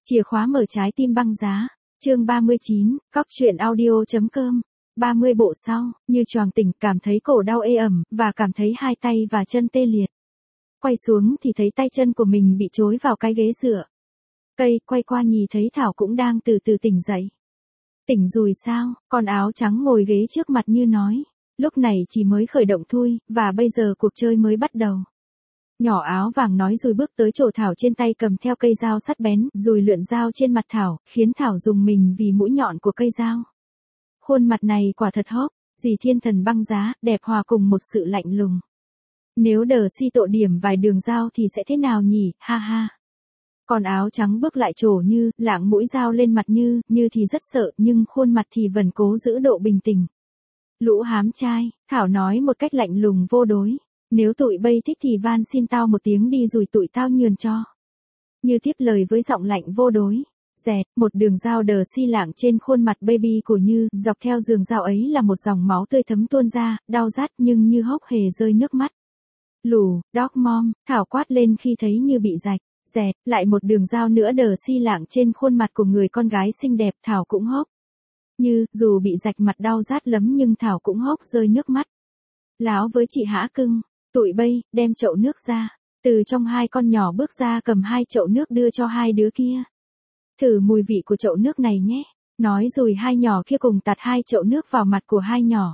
Chìa khóa mở trái tim băng giá. Chương 39, cóc truyện audio.com. 30 bộ sau, như choàng tỉnh, cảm thấy cổ đau ê ẩm, và cảm thấy hai tay và chân tê liệt. Quay xuống thì thấy tay chân của mình bị chối vào cái ghế dựa. Cây, quay qua nhìn thấy Thảo cũng đang từ từ tỉnh dậy. Tỉnh rồi sao? Con áo trắng ngồi ghế trước mặt như nói. Lúc này chỉ mới khởi động thôi, và bây giờ cuộc chơi mới bắt đầu. Nhỏ áo vàng nói rồi bước tới chỗ Thảo trên tay cầm theo cây dao sắt bén, rồi lượn dao trên mặt Thảo, khiến Thảo rùng mình vì mũi nhọn của cây dao. Khuôn mặt này quả thật hốc, dì thiên thần băng giá, đẹp hòa cùng một sự lạnh lùng. Nếu đờ si tội điểm vài đường dao thì sẽ thế nào nhỉ, ha ha. Còn áo trắng bước lại chỗ Như, lạng mũi dao lên mặt Như thì rất sợ nhưng khuôn mặt thì vẫn cố giữ độ bình tĩnh. Lũ hám trai, Thảo nói một cách lạnh lùng vô đối. Nếu tụi bay thích thì van xin tao một tiếng đi rồi tụi tao nhường cho. Như tiếp lời với giọng lạnh vô đối. Dẹt, một đường dao đờ si lạng trên khuôn mặt baby của Như, dọc theo đường dao ấy là một dòng máu tươi thấm tuôn ra, đau rát nhưng Như hốc hề rơi nước mắt. Lù, dog mom, Thảo quát lên khi thấy Như bị rạch. Dẹt, lại một đường dao nữa đờ si lạng trên khuôn mặt của người con gái xinh đẹp, Thảo cũng hốc. Như, dù bị rạch mặt đau rát lắm nhưng Thảo cũng hốc rơi nước mắt. Láo với chị hã cưng. Tụi bay, đem chậu nước ra. Từ trong hai con nhỏ bước ra cầm hai chậu nước đưa cho hai đứa kia. Thử mùi vị của chậu nước này nhé. Nói rồi hai nhỏ kia cùng tạt hai chậu nước vào mặt của hai nhỏ.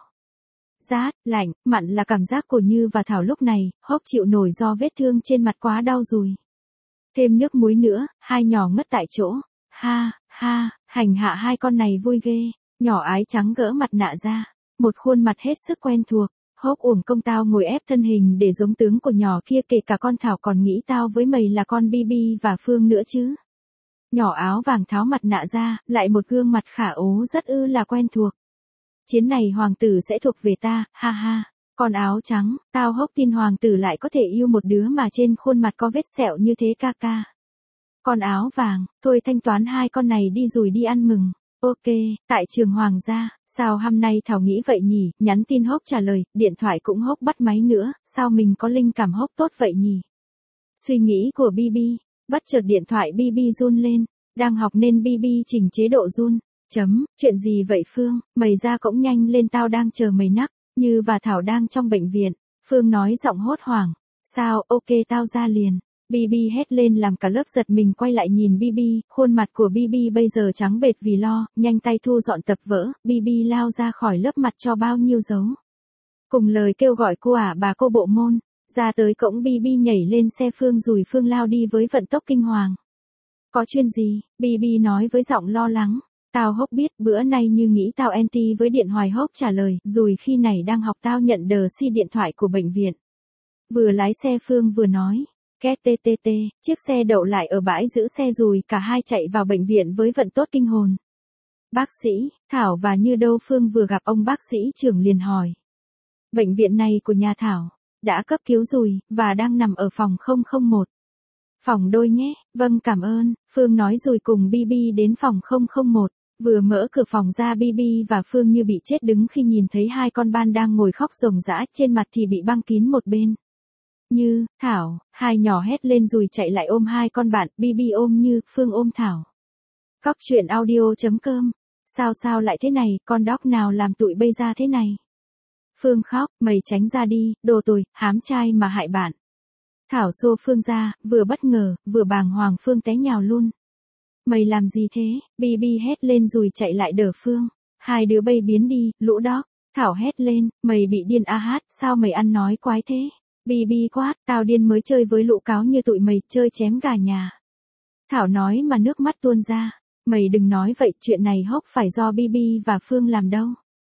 Rát, lạnh, mặn là cảm giác của Như và Thảo lúc này, hốc chịu nổi do vết thương trên mặt quá đau rồi. Thêm nước muối nữa, hai nhỏ ngất tại chỗ. Ha, ha, hành hạ hai con này vui ghê. Nhỏ ái trắng gỡ mặt nạ ra. Một khuôn mặt hết sức quen thuộc. Hốc uổng công tao ngồi ép thân hình để giống tướng của nhỏ kia, kể cả con Thảo còn nghĩ tao với mày là con Bibi và Phương nữa chứ. Nhỏ áo vàng tháo mặt nạ ra, lại một gương mặt khả ố rất là quen thuộc. Chiến này hoàng tử sẽ thuộc về ta, ha ha. Con áo trắng, tao hốc tin hoàng tử lại có thể yêu một đứa mà trên khuôn mặt có vết sẹo như thế ca ca. Con áo vàng, thôi thanh toán hai con này đi rồi đi ăn mừng. Ok, tại trường hoàng gia, sao hôm nay Thảo nghĩ vậy nhỉ, nhắn tin hốc trả lời, điện thoại cũng hốc bắt máy nữa, sao mình có linh cảm hốc tốt vậy nhỉ? Suy nghĩ của Bibi, bất chợt điện thoại Bibi run lên, đang học nên Bibi chỉnh chế độ run. Chuyện gì vậy Phương, mày ra cổng nhanh lên tao đang chờ mày nắc, Như và Thảo đang trong bệnh viện, Phương nói giọng hốt hoảng. Sao, ok tao ra liền. Bibi hét lên làm cả lớp giật mình quay lại nhìn Bibi, khuôn mặt của Bibi bây giờ trắng bệch vì lo, nhanh tay thu dọn tập vở, Bibi lao ra khỏi lớp mặt cho bao nhiêu dấu. Cùng lời kêu gọi cô bà cô bộ môn, ra tới cổng Bibi nhảy lên xe Phương rồi Phương lao đi với vận tốc kinh hoàng. Có chuyện gì? Bibi nói với giọng lo lắng. Tao hốc biết bữa nay Như nghĩ tao anti với điện hoài hốc trả lời, rồi khi này đang học tao nhận đờ si điện thoại của bệnh viện. Vừa lái xe Phương vừa nói. Két TTT, chiếc xe đậu lại ở bãi giữ xe rồi cả hai chạy vào bệnh viện với vận tốc kinh hồn. Bác sĩ, Thảo và Như đâu? Phương vừa gặp ông bác sĩ trưởng liền hỏi. Bệnh viện này của nhà Thảo, đã cấp cứu rồi, và đang nằm ở phòng 001. Phòng đôi nhé, vâng cảm ơn, Phương nói rồi cùng Bibi đến phòng 001. Vừa mở cửa phòng ra Bibi và Phương như bị chết đứng khi nhìn thấy hai con ban đang ngồi khóc ròng rã, trên mặt thì bị băng kín một bên. Như, Thảo, hai nhỏ hét lên rồi chạy lại ôm hai con bạn, Bibi ôm Như, Phương ôm Thảo. Cóc truyện audio.com. Sao lại thế này, con dog nào làm tụi bây ra thế này? Phương khóc, mày tránh ra đi, đồ tồi, hám trai mà hại bạn. Thảo xô Phương ra, vừa bất ngờ, vừa bàng hoàng. Phương té nhào luôn. Mày làm gì thế? Bibi hét lên rồi chạy lại đỡ Phương. Hai đứa bay biến đi, lũ dog. Thảo hét lên, mày bị điên à hát, sao mày ăn nói quái thế? Bibi quát, tao điên mới chơi với lũ cáo như tụi mày, chơi chém gà nhà. Thảo nói mà nước mắt tuôn ra. Mày đừng nói vậy, chuyện này hốc phải do Bibi và Phương làm đâu.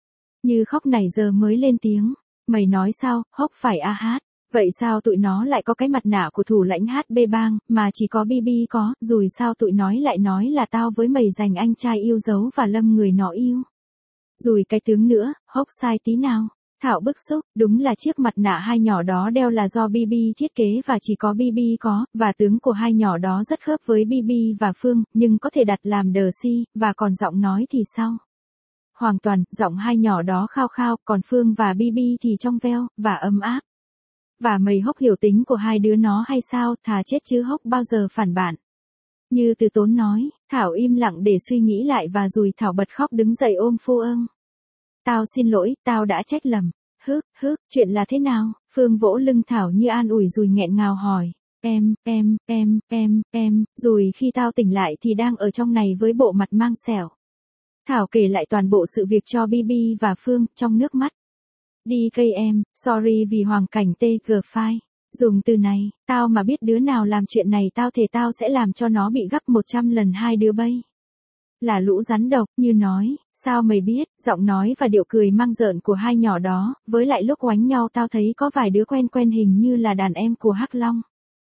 Như khóc nãy giờ mới lên tiếng. Mày nói sao, hốc phải à hát. Vậy sao tụi nó lại có cái mặt nạ của thủ lãnh HB bang, mà chỉ có Bibi có, rồi sao tụi nó lại nói là tao với mày giành anh trai yêu dấu và lâm người nó yêu. Rồi cái tướng nữa, hốc sai tí nào. Thảo bức xúc, đúng là chiếc mặt nạ hai nhỏ đó đeo là do Bibi thiết kế và chỉ có Bibi có, và tướng của hai nhỏ đó rất khớp với Bibi và Phương, nhưng có thể đặt làm đờ si, và còn giọng nói thì sao? Hoàn toàn, giọng hai nhỏ đó khao khao, còn Phương và Bibi thì trong veo, và ấm áp. Và mày hốc hiểu tính của hai đứa nó hay sao, thà chết chứ hốc bao giờ phản bạn. Như Từ Tốn nói, Thảo im lặng để suy nghĩ lại và rồi Thảo bật khóc đứng dậy ôm Phu Ưng. Tao xin lỗi, tao đã trách lầm. Chuyện là thế nào? Phương vỗ lưng Thảo như an ủi rồi nghẹn ngào hỏi. Rồi khi tao tỉnh lại thì đang ở trong này với bộ mặt mang sẹo. Thảo kể lại toàn bộ sự việc cho Bibi và Phương, trong nước mắt. Đi cây em, sorry vì hoàn cảnh TG file. Dùng từ này, tao mà biết đứa nào làm chuyện này tao thề tao sẽ làm cho nó bị gấp 100 lần hai đứa bay. Là lũ rắn độc, như nói, sao mày biết, giọng nói và điệu cười mang rợn của hai nhỏ đó, với lại lúc oánh nhau tao thấy có vài đứa quen hình như là đàn em của Hắc Long.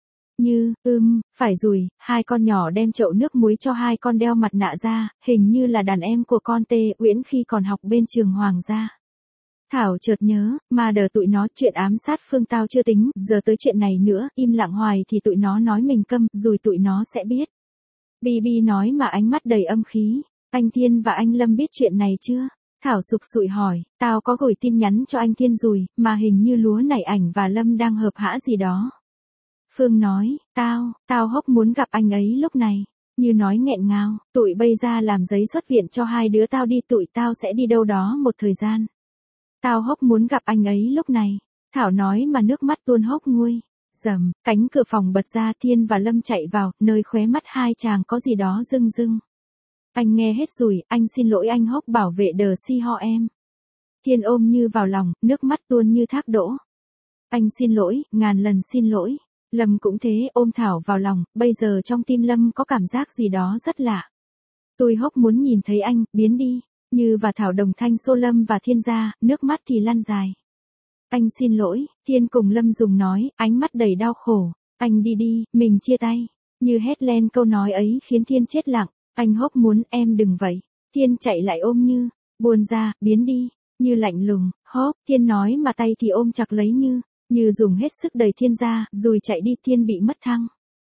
Phải rồi, hai con nhỏ đem chậu nước muối cho hai con đeo mặt nạ ra, hình như là đàn em của con Tê Uyển khi còn học bên trường Hoàng gia. Thảo chợt nhớ, mà đờ tụi nó chuyện ám sát Phương tao chưa tính, giờ tới chuyện này nữa, im lặng hoài thì tụi nó nói mình câm, rồi tụi nó sẽ biết. Bibi nói mà ánh mắt đầy âm khí, anh Thiên và anh Lâm biết chuyện này chưa? Thảo sục sụi hỏi, tao có gửi tin nhắn cho anh Thiên rồi, mà hình như Lúa Nảy Ảnh và Lâm đang hợp hã gì đó. Phương nói, tao hốc muốn gặp anh ấy lúc này. Như nói nghẹn ngào, tụi bây ra làm giấy xuất viện cho hai đứa tao đi, tụi tao sẽ đi đâu đó một thời gian. Tao hốc muốn gặp anh ấy lúc này. Thảo nói mà nước mắt tuôn hốc nguôi. Rầm, cánh cửa phòng bật ra, Thiên và Lâm chạy vào, nơi khóe mắt hai chàng có gì đó rưng rưng. Anh nghe hết rồi, anh xin lỗi, anh hốc bảo vệ đờ si ho em. Thiên ôm Như vào lòng, nước mắt tuôn như thác đổ. Anh xin lỗi, ngàn lần xin lỗi. Lâm cũng thế, ôm Thảo vào lòng, bây giờ trong tim Lâm có cảm giác gì đó rất lạ. Tôi hốc muốn nhìn thấy anh, biến đi. Như và Thảo đồng thanh xô Lâm và Thiên ra, nước mắt thì lăn dài. Anh xin lỗi, Thiên cùng Lâm dùng nói, ánh mắt đầy đau khổ. Anh đi đi, mình chia tay. Như hét lên câu nói ấy khiến Thiên chết lặng. Anh hốc muốn, em đừng vậy. Thiên chạy lại ôm Như. Buồn ra, biến đi. Như lạnh lùng, hốc, Thiên nói mà tay thì ôm chặt lấy Như. Như dùng hết sức đẩy Thiên ra, rồi chạy đi. Thiên bị mất thăng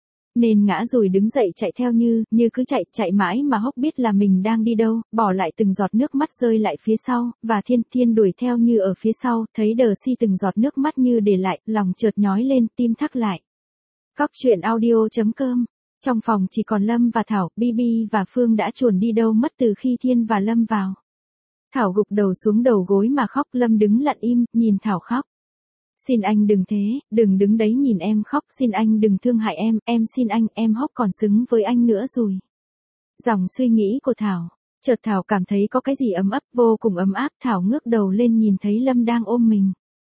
nên ngã rồi đứng dậy chạy theo Như cứ chạy mãi mà hốc biết là mình đang đi đâu, bỏ lại từng giọt nước mắt rơi lại phía sau, và Thiên đuổi theo Như ở phía sau, thấy đờ si từng giọt nước mắt Như để lại, lòng chợt nhói lên, tim thắt lại. Cóc truyện audio.com. Trong phòng chỉ còn Lâm và Thảo, Bibi và Phương đã chuồn đi đâu mất từ khi Thiên và Lâm vào. Thảo gục đầu xuống đầu gối mà khóc, Lâm đứng lặng im, nhìn Thảo khóc. Xin anh đừng thế, đừng đứng đấy nhìn em khóc, xin anh đừng thương hại em xin anh, em hốc còn xứng với anh nữa rồi. Dòng suy nghĩ của Thảo, chợt Thảo cảm thấy có cái gì ấm ấp, vô cùng ấm áp, Thảo ngước đầu lên nhìn thấy Lâm đang ôm mình.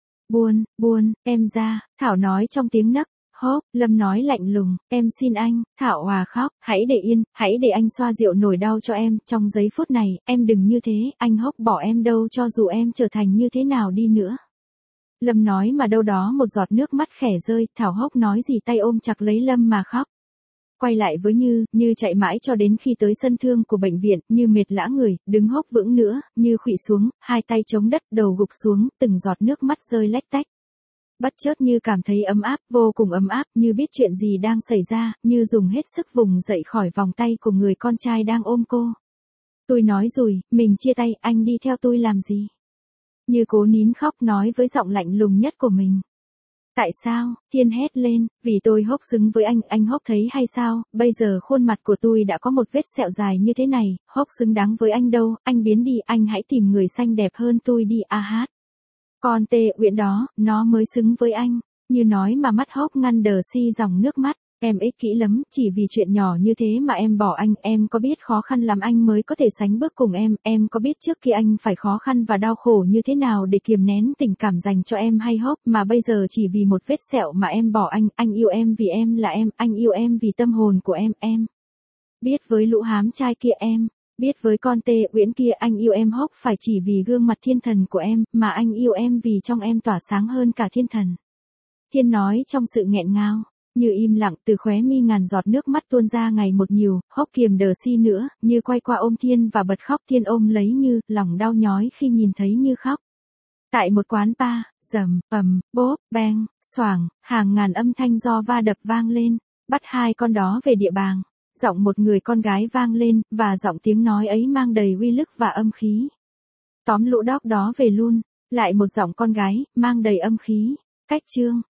Buồn, em ra, Thảo nói trong tiếng nấc. Hốc, Lâm nói lạnh lùng, em xin anh, Thảo hòa khóc, hãy để yên, hãy để anh xoa dịu nỗi đau cho em, trong giây phút này, em đừng như thế, anh hốc bỏ em đâu cho dù em trở thành như thế nào đi nữa. Lâm nói mà đâu đó một giọt nước mắt khẽ rơi, Thảo hốc nói gì tay ôm chặt lấy Lâm mà khóc. Quay lại với Như chạy mãi cho đến khi tới sân thương của bệnh viện, Như mệt lã người, đứng hốc vững nữa, Như khuỵu xuống, hai tay chống đất, đầu gục xuống, từng giọt nước mắt rơi lách tách. Bất chợt Như cảm thấy ấm áp, vô cùng ấm áp, Như biết chuyện gì đang xảy ra, Như dùng hết sức vùng dậy khỏi vòng tay của người con trai đang ôm cô. Tôi nói rồi, mình chia tay, anh đi theo tôi làm gì? Như cố nín khóc nói với giọng lạnh lùng nhất của mình. Tại sao? Thiên hét lên, vì tôi hốc xứng với anh hốc thấy hay sao, bây giờ khuôn mặt của tôi đã có một vết sẹo dài như thế này, hốc xứng đáng với anh đâu, anh biến đi, anh hãy tìm người xanh đẹp hơn tôi đi a hát. Con Tê Uyển đó, nó mới xứng với anh. Như nói mà mắt hốc ngăn đờ si dòng nước mắt. Em ích kỷ lắm, chỉ vì chuyện nhỏ như thế mà em bỏ anh, em có biết khó khăn lắm anh mới có thể sánh bước cùng em có biết trước kia anh phải khó khăn và đau khổ như thế nào để kiềm nén tình cảm dành cho em hay hốc, mà bây giờ chỉ vì một vết sẹo mà em bỏ anh yêu em vì em là em, anh yêu em vì tâm hồn của em. Biết với lũ hám trai kia em, biết với con Tê Uyển kia anh yêu em hốc phải chỉ vì gương mặt thiên thần của em, mà anh yêu em vì trong em tỏa sáng hơn cả thiên thần. Thiên nói trong sự nghẹn ngào. Như im lặng, từ khóe mi ngàn giọt nước mắt tuôn ra ngày một nhiều, hốc kiềm đờ si nữa, Như quay qua ôm Thiên và bật khóc. Thiên ôm lấy Như, lòng đau nhói khi nhìn thấy Như khóc. Tại một quán bar, rầm, ầm, bốp, beng, xoảng, hàng ngàn âm thanh do va đập vang lên, bắt hai con đó về địa bàn. Giọng một người con gái vang lên, và giọng tiếng nói ấy mang đầy uy lực và âm khí. Tóm lũ đóc đó về luôn, lại một giọng con gái, mang đầy âm khí. Cách chương.